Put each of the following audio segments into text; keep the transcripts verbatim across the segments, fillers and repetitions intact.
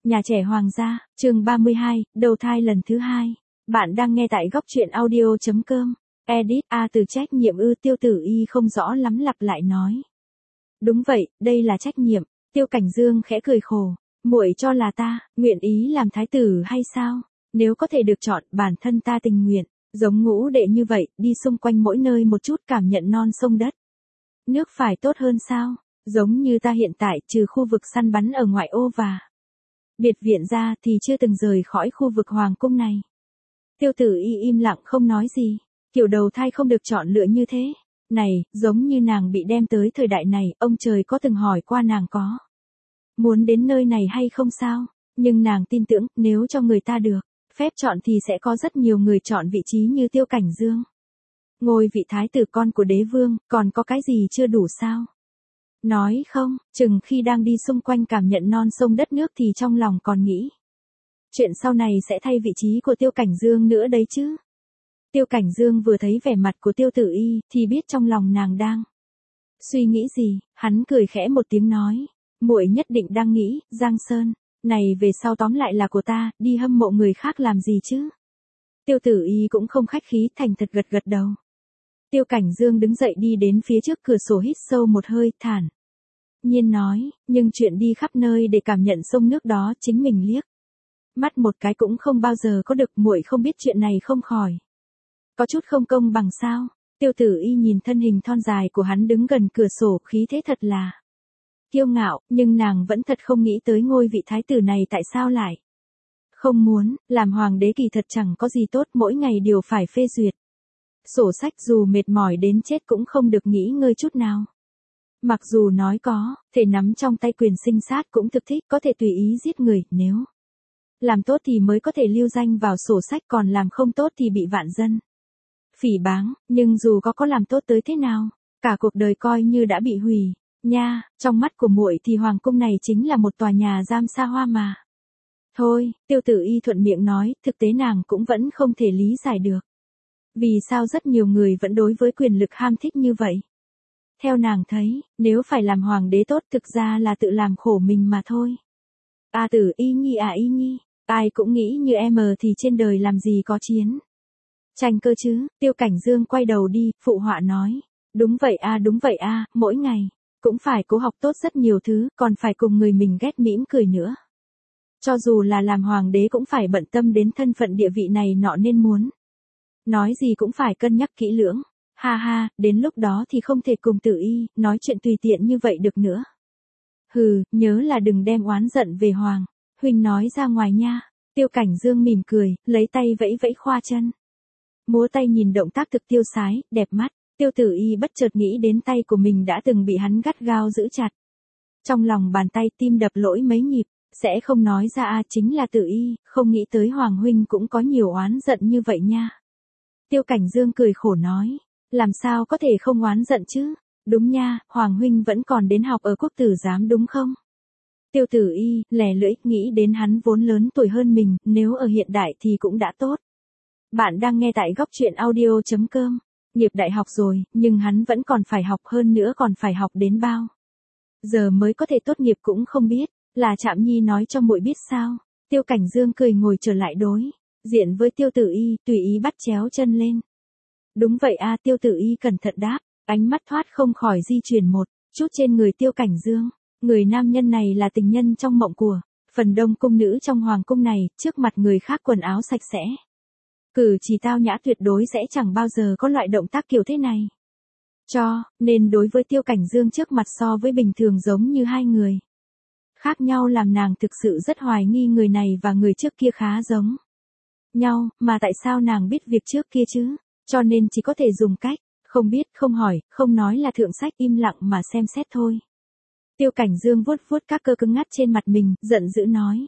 Nhà trẻ Hoàng gia, chương ba mươi hai, đầu thai lần thứ hai. Bạn đang nghe tại góc truyện audio chấm com. Edit A từ trách nhiệm ư? Tiêu Tử Y không rõ lắm lặp lại nói. Đúng vậy, đây là trách nhiệm. Tiêu Cảnh Dương khẽ cười khổ. Muội cho là ta, nguyện ý làm thái tử hay sao? Nếu có thể được chọn, bản thân ta tình nguyện. Giống Ngũ đệ như vậy, đi xung quanh mỗi nơi một chút cảm nhận non sông đất. Nước phải tốt hơn sao? Giống như ta hiện tại trừ khu vực săn bắn ở ngoại ô và biệt viện ra thì chưa từng rời khỏi khu vực hoàng cung này. Tiêu Tử Y im lặng không nói gì. Kiểu đầu thai không được chọn lựa như thế. Này, giống như nàng bị đem tới thời đại này, ông trời có từng hỏi qua nàng có muốn đến nơi này hay không sao? Nhưng nàng tin tưởng, nếu cho người ta được phép chọn thì sẽ có rất nhiều người chọn vị trí như Tiêu Cảnh Dương. Ngôi vị thái tử con của đế vương, còn có cái gì chưa đủ sao? Nói không, chừng khi đang đi xung quanh cảm nhận non sông đất nước thì trong lòng còn nghĩ. Chuyện sau này sẽ thay vị trí của Tiêu Cảnh Dương nữa đấy chứ. Tiêu Cảnh Dương vừa thấy vẻ mặt của Tiêu Tử Y thì biết trong lòng nàng đang suy nghĩ gì, hắn cười khẽ một tiếng nói. Muội nhất định đang nghĩ, Giang Sơn này về sau tóm lại là của ta, đi hâm mộ người khác làm gì chứ? Tiêu Tử Y cũng không khách khí, thành thật gật gật đầu. Tiêu Cảnh Dương đứng dậy đi đến phía trước cửa sổ hít sâu một hơi, thản nhiên nói, nhưng chuyện đi khắp nơi để cảm nhận sông nước đó chính mình liếc mắt một cái cũng không bao giờ có được, muội không biết chuyện này không khỏi có chút không công bằng sao? Tiêu Tử Y nhìn thân hình thon dài của hắn đứng gần cửa sổ, khí thế thật là kiêu ngạo, nhưng nàng vẫn thật không nghĩ tới ngôi vị thái tử này tại sao lại không muốn. Làm hoàng đế kỳ thật chẳng có gì tốt, mỗi ngày đều phải phê duyệt sổ sách, dù mệt mỏi đến chết cũng không được nghỉ ngơi chút nào. Mặc dù nói có thể nắm trong tay quyền sinh sát cũng thực thích, có thể tùy ý giết người, nếu làm tốt thì mới có thể lưu danh vào sổ sách, còn làm không tốt thì bị vạn dân phỉ báng. Nhưng dù có có làm tốt tới thế nào, cả cuộc đời coi như đã bị hủy nha. Trong mắt của muội thì hoàng cung này chính là một tòa nhà giam xa hoa mà thôi. Tiêu Tử Y thuận miệng nói, thực tế nàng cũng vẫn không thể lý giải được vì sao rất nhiều người vẫn đối với quyền lực ham thích như vậy. Theo nàng thấy, nếu phải làm hoàng đế tốt thực ra là tự làm khổ mình mà thôi. A Tử Y nhi à Y nhi, ai cũng nghĩ như em thì trên đời làm gì có chiến tranh cơ chứ? Tiêu Cảnh Dương quay đầu đi, phụ họa nói. Đúng vậy a đúng vậy a, mỗi ngày cũng phải cố học tốt rất nhiều thứ, còn phải cùng người mình ghét mỉm cười nữa. Cho dù là làm hoàng đế cũng phải bận tâm đến thân phận địa vị này nọ, nên muốn nói gì cũng phải cân nhắc kỹ lưỡng. Ha ha, đến lúc đó thì không thể cùng Tử Y nói chuyện tùy tiện như vậy được nữa. Hừ, nhớ là đừng đem oán giận về hoàng huynh nói ra ngoài nha. Tiêu Cảnh Dương mỉm cười, lấy tay vẫy vẫy khoa chân múa tay, nhìn động tác thực tiêu sái, đẹp mắt. Tiêu Tử Y bất chợt nghĩ đến tay của mình đã từng bị hắn gắt gao giữ chặt trong lòng bàn tay, tim đập lỗi mấy nhịp. Sẽ không nói ra a, chính là Tử Y, không nghĩ tới hoàng huynh cũng có nhiều oán giận như vậy nha. Tiêu Cảnh Dương cười khổ nói, làm sao có thể không oán giận chứ? Đúng nha, hoàng huynh vẫn còn đến học ở quốc tử giám đúng không? Tiêu Tử Y lè lưỡi, nghĩ đến hắn vốn lớn tuổi hơn mình, nếu ở hiện đại thì cũng đã tốt. Bạn đang nghe tại góc truyện audio chấm com. Nghiệp đại học rồi, nhưng hắn vẫn còn phải học, hơn nữa còn phải học đến bao giờ mới có thể tốt nghiệp cũng không biết. Là Trạm Nhi nói cho muội biết sao? Tiêu Cảnh Dương cười ngồi trở lại đối diện với Tiêu Tử Y, tùy ý bắt chéo chân lên. Đúng vậy a, Tiêu Tử Y cẩn thận đáp, ánh mắt thoát không khỏi di chuyển một chút trên người Tiêu Cảnh Dương. Người nam nhân này là tình nhân trong mộng của phần đông cung nữ trong hoàng cung này, trước mặt người khác quần áo sạch sẽ, cử chỉ tao nhã, tuyệt đối sẽ chẳng bao giờ có loại động tác kiểu thế này. Cho nên đối với Tiêu Cảnh Dương trước mặt so với bình thường giống như hai người khác nhau, làm nàng thực sự rất hoài nghi người này và người trước kia khá giống nhau, mà tại sao nàng biết việc trước kia chứ? Cho nên chỉ có thể dùng cách không biết, không hỏi, không nói là thượng sách, im lặng mà xem xét thôi. Tiêu Cảnh Dương vuốt vuốt các cơ cứng ngắt trên mặt mình, giận dữ nói.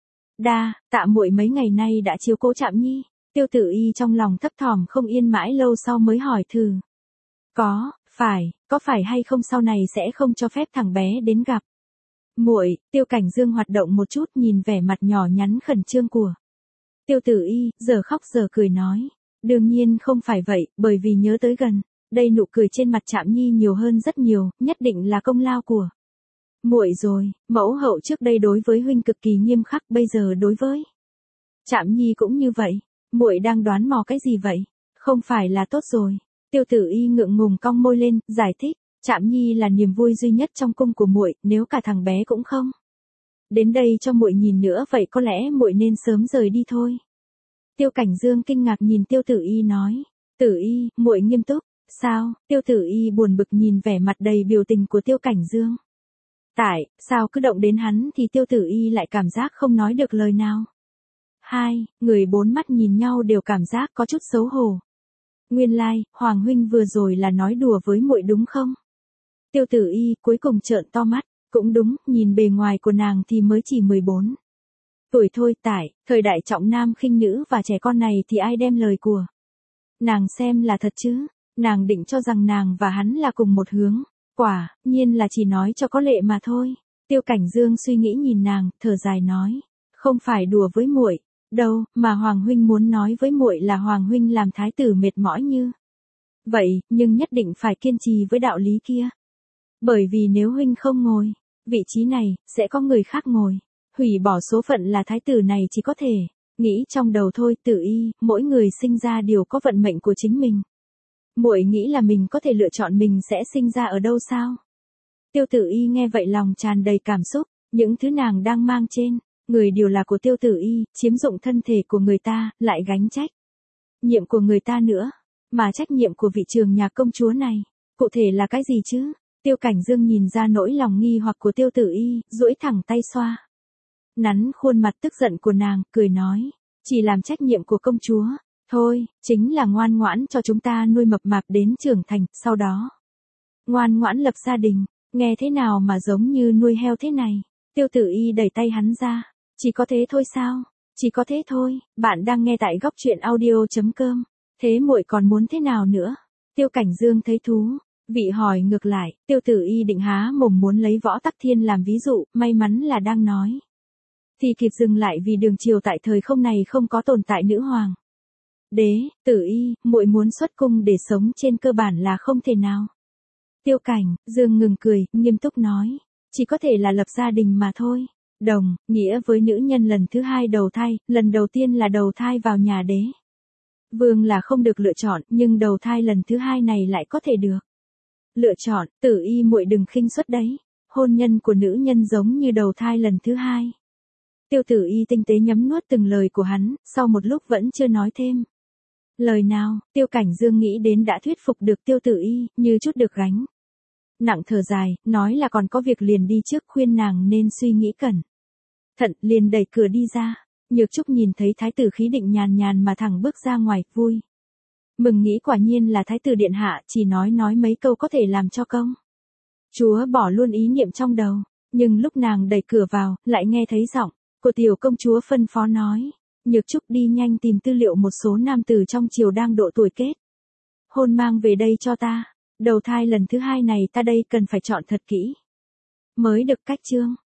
Đa tạ muội mấy ngày nay đã chiếu cố Trạm Nhi. Tiêu Tử Y trong lòng thấp thỏm không yên, mãi lâu sau mới hỏi thử. Có, phải, có phải hay không sau này sẽ không cho phép thằng bé đến gặp muội? Tiêu Cảnh Dương hoạt động một chút, nhìn vẻ mặt nhỏ nhắn khẩn trương của Tiêu Tử Y, giờ khóc giờ cười nói. Đương nhiên không phải vậy, bởi vì nhớ tới gần đây nụ cười trên mặt Trạm Nhi nhiều hơn rất nhiều, nhất định là công lao của Muội rồi, mẫu hậu trước đây đối với huynh cực kỳ nghiêm khắc, bây giờ đối với Trạm Nhi cũng như vậy. Muội đang đoán mò cái gì vậy? Không phải là tốt rồi. Tiêu Tử Y ngượng ngùng cong môi lên, giải thích, Trạm Nhi là niềm vui duy nhất trong cung của muội, nếu cả thằng bé cũng không đến đây cho muội nhìn nữa vậy có lẽ muội nên sớm rời đi thôi. Tiêu Cảnh Dương kinh ngạc nhìn Tiêu Tử Y nói, Tử Y, muội nghiêm túc, sao? Tiêu Tử Y buồn bực nhìn vẻ mặt đầy biểu tình của Tiêu Cảnh Dương. Tại, sao cứ động đến hắn thì Tiêu Tử Y lại cảm giác không nói được lời nào. Hai, người bốn mắt nhìn nhau đều cảm giác có chút xấu hổ. Nguyên lai, like, Hoàng huynh vừa rồi là nói đùa với muội đúng không? Tiêu Tử Y cuối cùng trợn to mắt, cũng đúng, nhìn bề ngoài của nàng thì mới chỉ mười bốn tuổi thôi. Tại, thời đại trọng nam khinh nữ và trẻ con này thì ai đem lời của nàng xem là thật chứ? Nàng định cho rằng nàng và hắn là cùng một hướng, quả nhiên là chỉ nói cho có lệ mà thôi. Tiêu Cảnh Dương suy nghĩ nhìn nàng, thở dài nói, không phải đùa với muội đâu, mà Hoàng huynh muốn nói với muội là Hoàng huynh làm thái tử mệt mỏi như vậy, nhưng nhất định phải kiên trì với đạo lý kia. Bởi vì nếu huynh không ngồi vị trí này, sẽ có người khác ngồi. Hủy bỏ số phận là thái tử này chỉ có thể nghĩ trong đầu thôi. Tử Y, mỗi người sinh ra đều có vận mệnh của chính mình. Muội nghĩ là mình có thể lựa chọn mình sẽ sinh ra ở đâu sao? Tiêu Tử Y nghe vậy lòng tràn đầy cảm xúc, những thứ nàng đang mang trên người đều là của Tiêu Tử Y, chiếm dụng thân thể của người ta, lại gánh trách nhiệm của người ta nữa. Mà trách nhiệm của vị trường nhà công chúa này, cụ thể là cái gì chứ? Tiêu Cảnh Dương nhìn ra nỗi lòng nghi hoặc của Tiêu Tử Y, duỗi thẳng tay xoa nắn khuôn mặt tức giận của nàng, cười nói, chỉ làm trách nhiệm của công chúa thôi, chính là ngoan ngoãn cho chúng ta nuôi mập mạp đến trưởng thành, sau đó ngoan ngoãn lập gia đình, nghe thế nào mà giống như nuôi heo thế này. Tiêu Tử Y đẩy tay hắn ra, chỉ có thế thôi sao? Chỉ có thế thôi. Bạn đang nghe tại góc truyện audio chấm com. Thế muội còn muốn thế nào nữa? Tiêu Cảnh Dương thấy thú vị hỏi ngược lại. Tiêu Tử Y định há mồm muốn lấy Võ Tắc Thiên làm ví dụ, may mắn là đang nói thì kịp dừng lại vì đường triều tại thời không này không có tồn tại nữ hoàng đế. Tử Y, muội muốn xuất cung để sống trên cơ bản là không thể nào. Tiêu Cảnh Dương ngừng cười, nghiêm túc nói, chỉ có thể là lập gia đình mà thôi. Đồng nghĩa với nữ nhân lần thứ hai đầu thai, lần đầu tiên là đầu thai vào nhà đế vương là không được lựa chọn, nhưng đầu thai lần thứ hai này lại có thể được lựa chọn. Tử Y muội đừng khinh suất đấy, hôn nhân của nữ nhân giống như đầu thai lần thứ hai. Tiêu Tử Y tinh tế nhấm nuốt từng lời của hắn, sau một lúc vẫn chưa nói thêm lời nào. Tiêu Cảnh Dương nghĩ đến đã thuyết phục được Tiêu Tử Y, như chút được gánh nặng thở dài, nói là còn có việc liền đi trước, khuyên nàng nên suy nghĩ cẩn thận, liền đẩy cửa đi ra. Nhược Trúc nhìn thấy thái tử khí định nhàn nhàn mà thẳng bước ra ngoài, vui mừng nghĩ quả nhiên là thái tử điện hạ, chỉ nói nói mấy câu có thể làm cho công chúa bỏ luôn ý niệm trong đầu. Nhưng lúc nàng đẩy cửa vào, lại nghe thấy giọng của tiểu công chúa phân phó nói, Nhược Trúc đi nhanh tìm tư liệu một số nam tử trong triều đang độ tuổi kết hôn mang về đây cho ta. Đầu thai lần thứ hai này ta đây cần phải chọn thật kỹ mới được. Cách chương